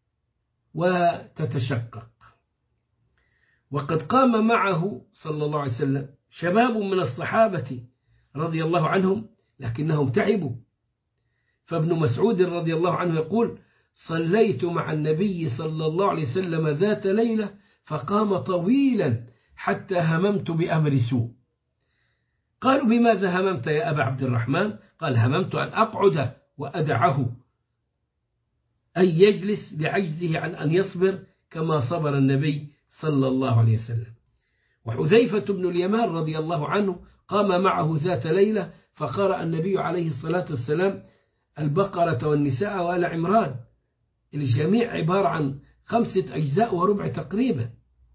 وتتشقق. وقد قام معه صلى الله عليه وسلم شباب من الصحابة رضي الله عنهم، لكنهم تعبوا. فابن مسعود رضي الله عنه يقول: صليت مع النبي صلى الله عليه وسلم ذات ليلة فقام طويلا حتى هممت بأمر سوء. قالوا: بماذا هممت يا أبا عبد الرحمن؟ قال: هممت أن أقعد وأدعه، أي يجلس لعجزه عن أن يصبر كما صبر النبي صلى الله عليه وسلم. وحذيفة بن اليمان رضي الله عنه قام معه ذات ليلة فقرأ النبي عليه الصلاة والسلام البقرة والنساء وآل عمران، الجميع عبارة عن خمسة أجزاء وربع تقريبا.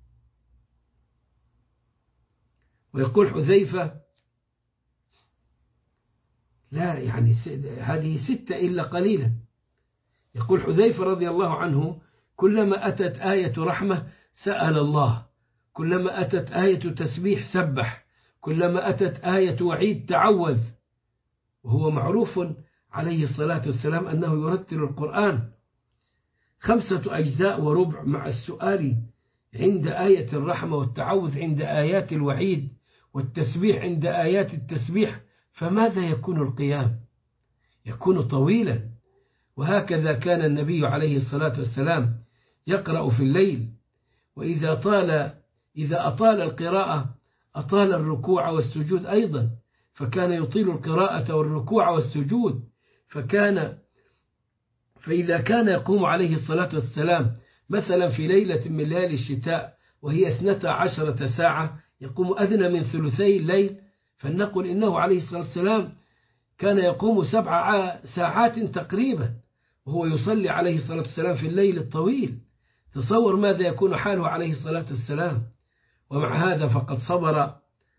ويقول حذيفة: لا يعني هذه ستة إلا قليلا. يقول حذيفة رضي الله عنه: كلما أتت آية رحمة سأل الله، كلما أتت آية تسبيح سبح، كلما أتت آية وعيد تعوذ. وهو معروف عليه الصلاة والسلام أنه يرتل القرآن خمسة أجزاء وربع مع السؤال عند آية الرحمة، والتعوذ عند آيات الوعيد، والتسبيح عند آيات التسبيح. فماذا يكون القيام؟ يكون طويلا. وهكذا كان النبي عليه الصلاة والسلام يقرأ في الليل، وإذا طال إذا أطال القراءة أطال الركوع والسجود أيضا، فكان يطيل القراءة والركوع والسجود. فكان فإذا كان يقوم عليه الصلاة والسلام مثلا في ليلة من ليالي الشتاء وهي اثنتا عشرة ساعة، يقوم أدنى من ثلثي الليل، فلنقل إنه عليه الصلاة والسلام كان يقوم سبع ساعات تقريبا وهو يصلي عليه الصلاة والسلام في الليل الطويل. تصور ماذا يكون حاله عليه الصلاة والسلام. ومع هذا فقد صبر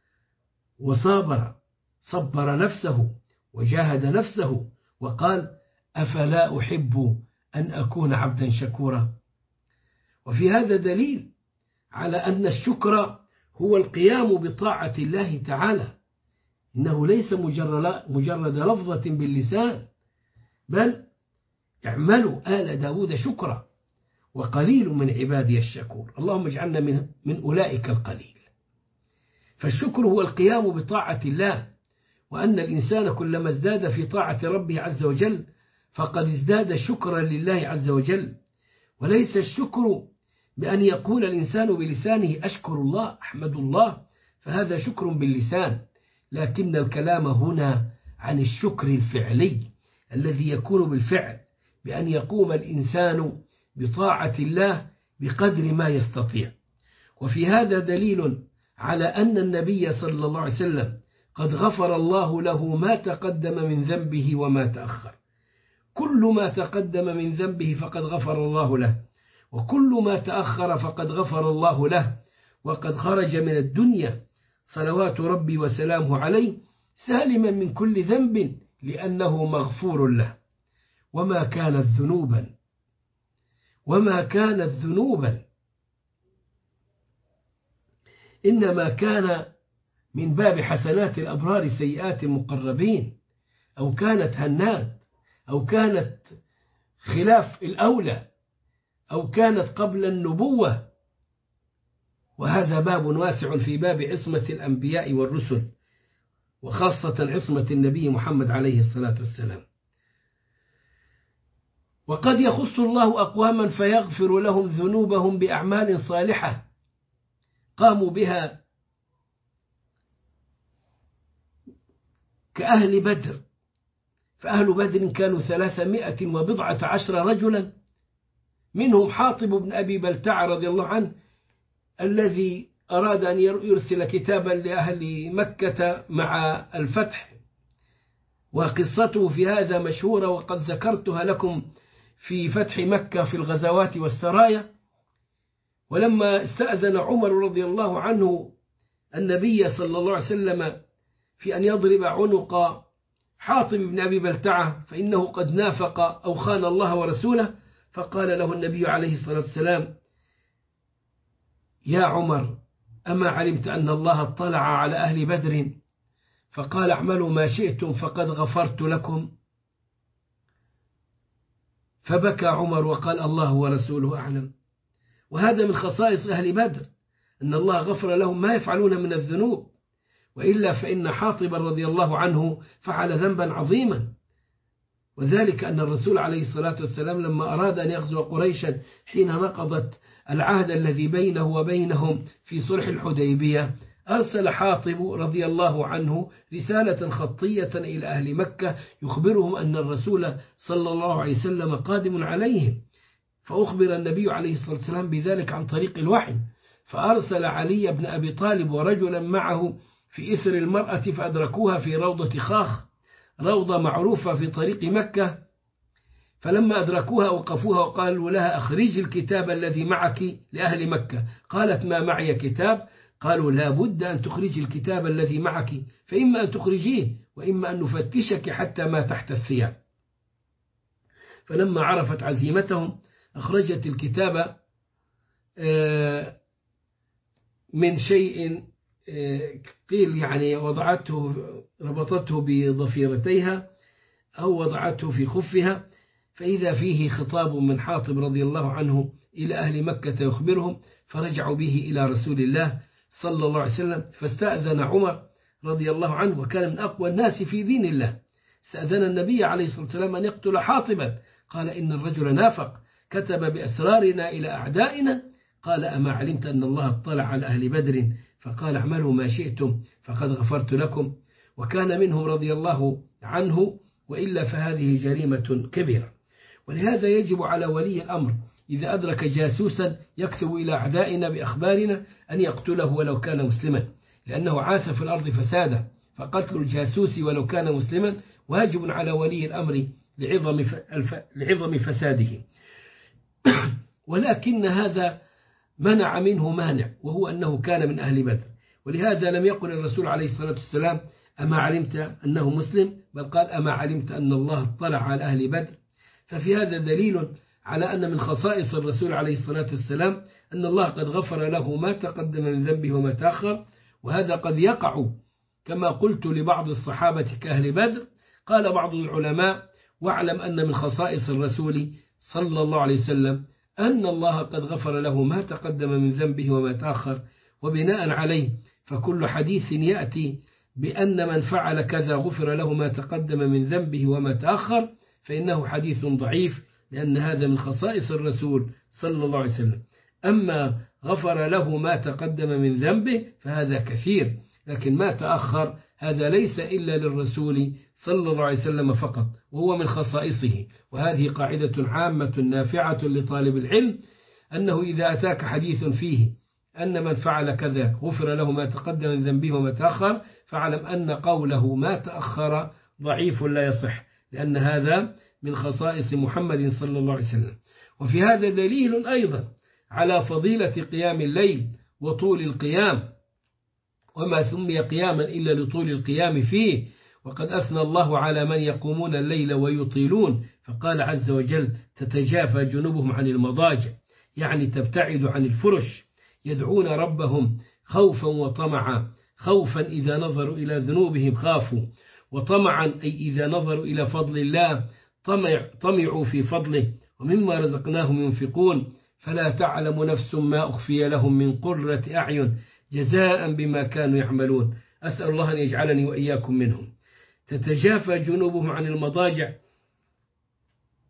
وصابر، صبر نفسه وجاهد نفسه، وقال: أفلا أحب أن أكون عبدا شكورا. وفي هذا دليل على أن الشكر هو القيام بطاعة الله تعالى، إنه ليس مجرد, مجرد لفظة باللسان، بل اعملوا آل داود شكرا وقليل من عبادي الشكور. اللهم اجعلنا من, من أولئك القليل. فالشكر هو القيام بطاعة الله، وأن الإنسان كلما ازداد في طاعة ربه عز وجل فقد ازداد شكرا لله عز وجل. وليس الشكر بأن يقول الإنسان بلسانه أشكر الله أحمد الله، فهذا شكر باللسان، لكن الكلام هنا عن الشكر الفعلي الذي يكون بالفعل، بأن يقوم الإنسان بطاعة الله بقدر ما يستطيع. وفي هذا دليل على أن النبي صلى الله عليه وسلم قد غفر الله له ما تقدم من ذنبه وما تأخر. كل ما تقدم من ذنبه فقد غفر الله له، وكل ما تأخر فقد غفر الله له، وقد خرج من الدنيا صلوات ربي وسلامه عليه سالما من كل ذنب لأنه مغفور له. وما كانت ذنوبا وما كانت ذنوبا إنما كان من باب حسنات الأبرار سيئات المقربين، أو كانت هنات، أو كانت خلاف الأولى، أو كانت قبل النبوة. وهذا باب واسع في باب عصمة الأنبياء والرسل، وخاصة عصمة النبي محمد عليه الصلاة والسلام. وقد يخص الله أقواما فيغفر لهم ذنوبهم بأعمال صالحة قاموا بها كأهل بدر، فأهل بدر كانوا ثلاثمائة وبضعة عشر رجلا، منهم حاطب بن أبي بلتع رضي الله عنه الذي أراد أن يرسل كتابا لأهل مكة مع الفتح، وقصته في هذا مشهورة وقد ذكرتها لكم في فتح مكة في الغزوات والسرايا. ولما استأذن عمر رضي الله عنه النبي صلى الله عليه وسلم في أن يضرب عنق حاطب بن أبي بلتعة فإنه قد نافق أو خان الله ورسوله، فقال له النبي عليه الصلاة والسلام: يا عمر، أما علمت أن الله اطلع على أهل بدر فقال اعملوا ما شئتم فقد غفرت لكم؟ فبكى عمر وقال: الله ورسوله أعلم. وهذا من خصائص أهل بدر، أن الله غفر لهم ما يفعلون من الذنوب، وإلا فإن حاطبا رضي الله عنه فعل ذنبا عظيما، وذلك أن الرسول عليه الصلاة والسلام لما أراد أن يغزو قريشا حين نقضت العهد الذي بينه وبينهم في صلح الحديبية، أرسل حاطب رضي الله عنه رسالة خطية إلى أهل مكة يخبرهم أن الرسول صلى الله عليه وسلم قادم عليهم، فأخبر النبي عليه الصلاة والسلام بذلك عن طريق الوحي، فأرسل علي بن أبي طالب ورجلا معه في إثر المرأة فأدركوها في روضة خاخ، روضة معروفة في طريق مكة، فلما أدركوها وقفوها وقالوا لها: أخرج الكتاب الذي معك لأهل مكة. قالت: ما معي كتاب. قالوا: لا بد أن تخرج الكتاب الذي معك، فإما أن تخرجيه وإما أن نفتشك حتى ما تحت الثياب. فلما عرفت عزيمتهم أخرجت الكتاب من شيء قيل يعني وضعته ربطته بضفيرتيها أو وضعته في خفها، فإذا فيه خطاب من حاطب رضي الله عنه إلى أهل مكة يخبرهم، فرجعوا به إلى رسول الله صلى الله عليه وسلم، فاستأذن عمر رضي الله عنه وكان من أقوى الناس في دين الله، استأذن النبي عليه الصلاة والسلام أن يقتل حاطبا، قال: إن الرجل نافق كتب بأسرارنا إلى أعدائنا. قال: أما علمت أن الله اطلع على أهل بدر فقال اعملوا ما شئتم فقد غفرت لكم؟ وكان منهم رضي الله عنه، وإلا فهذه جريمة كبيرة. ولهذا يجب على ولي الأمر إذا أدرك جاسوسا يكتب إلى أعدائنا بأخبارنا أن يقتله ولو كان مسلما، لأنه عاث في الأرض فسادا، فقتل الجاسوس ولو كان مسلما واجب على ولي الأمر لعظم لعظم فساده. ولكن هذا منع منه مانع، وهو أنه كان من أهل بدر، ولهذا لم يقل الرسول عليه الصلاة والسلام: أما علمت أنه مسلم، بل قال: أما علمت أن الله اطلع على أهل بدر. ففي هذا دليل على أن من خصائص الرسول عليه الصلاة والسلام أن الله قد غفر له ما تقدم من ذنبه وما تأخر، وهذا قد يقع كما قلت لبعض الصحابة كأهل بدر. قال بعض العلماء: واعلم أن من خصائص الرسول صلى الله عليه وسلم أن الله قد غفر له ما تقدم من ذنبه وما تأخر، وبناء عليه فكل حديث يأتي بأن من فعل كذا غفر له ما تقدم من ذنبه وما تأخر فإنه حديث ضعيف، لأن هذا من خصائص الرسول صلى الله عليه وسلم. أما غفر له ما تقدم من ذنبه فهذا كثير، لكن ما تأخر هذا ليس إلا للرسول صلى الله عليه وسلم فقط، وهو من خصائصه. وهذه قاعدة عامة نافعة لطالب العلم، أنه إذا أتاك حديث فيه أن من فعل كذا غفر له ما تقدم من ذنبه وما تأخر، فاعلم أن قوله ما تأخر ضعيف لا يصح، لأن هذا من خصائص محمد صلى الله عليه وسلم. وفي هذا دليل أيضا على فضيلة قيام الليل وطول القيام، وما سمي قياما إلا لطول القيام فيه، وقد أثنى الله على من يقومون الليل ويطيلون، فقال عز وجل: تتجافى جنوبهم عن المضاجع، يعني تبتعد عن الفرش، يدعون ربهم خوفا وطمعا، خوفا إذا نظروا إلى ذنوبهم خافوا، وطمعا أي إذا نظروا إلى فضل الله طمع طمعوا في فضله، ومما رزقناهم ينفقون، فلا تعلم نفس ما أخفي لهم من قرة أعين جزاء بما كانوا يعملون. أسأل الله أن يجعلني وإياكم منهم. تتجافى جنوبهم عن المضاجع،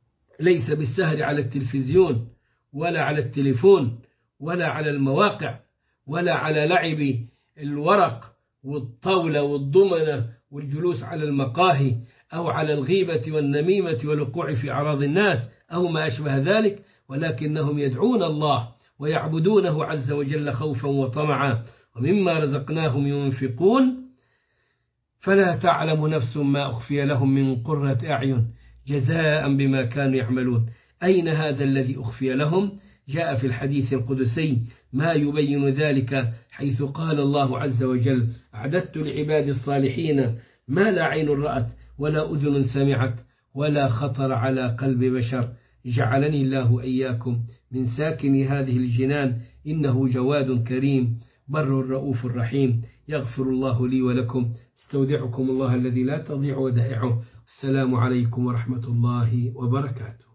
ليس بالسهر على التلفزيون ولا على التليفون ولا على المواقع ولا على لعب الورق والطاولة والضمنة والجلوس على المقاهي أو على الغيبة والنميمة والوقوع في أعراض الناس أو ما أشبه ذلك، ولكنهم يدعون الله ويعبدونه عز وجل خوفا وطمعا، ومما رزقناهم ينفقون، فلا تعلم نفس ما أخفي لهم من قرة أعين جزاء بما كانوا يعملون. أين هذا الذي أخفي لهم؟ جاء في الحديث القدسي ما يبين ذلك، حيث قال الله عز وجل: أعددت لعباد الصالحين ما لا عين رأت ولا أذن سمعت ولا خطر على قلب بشر. جعلني الله إياكم من ساكن هذه الجنان، إنه جواد كريم بر رؤوف رحيم. يغفر الله لي ولكم. استودعكم الله الذي لا تضيع ودائعه. السلام عليكم ورحمة الله وبركاته.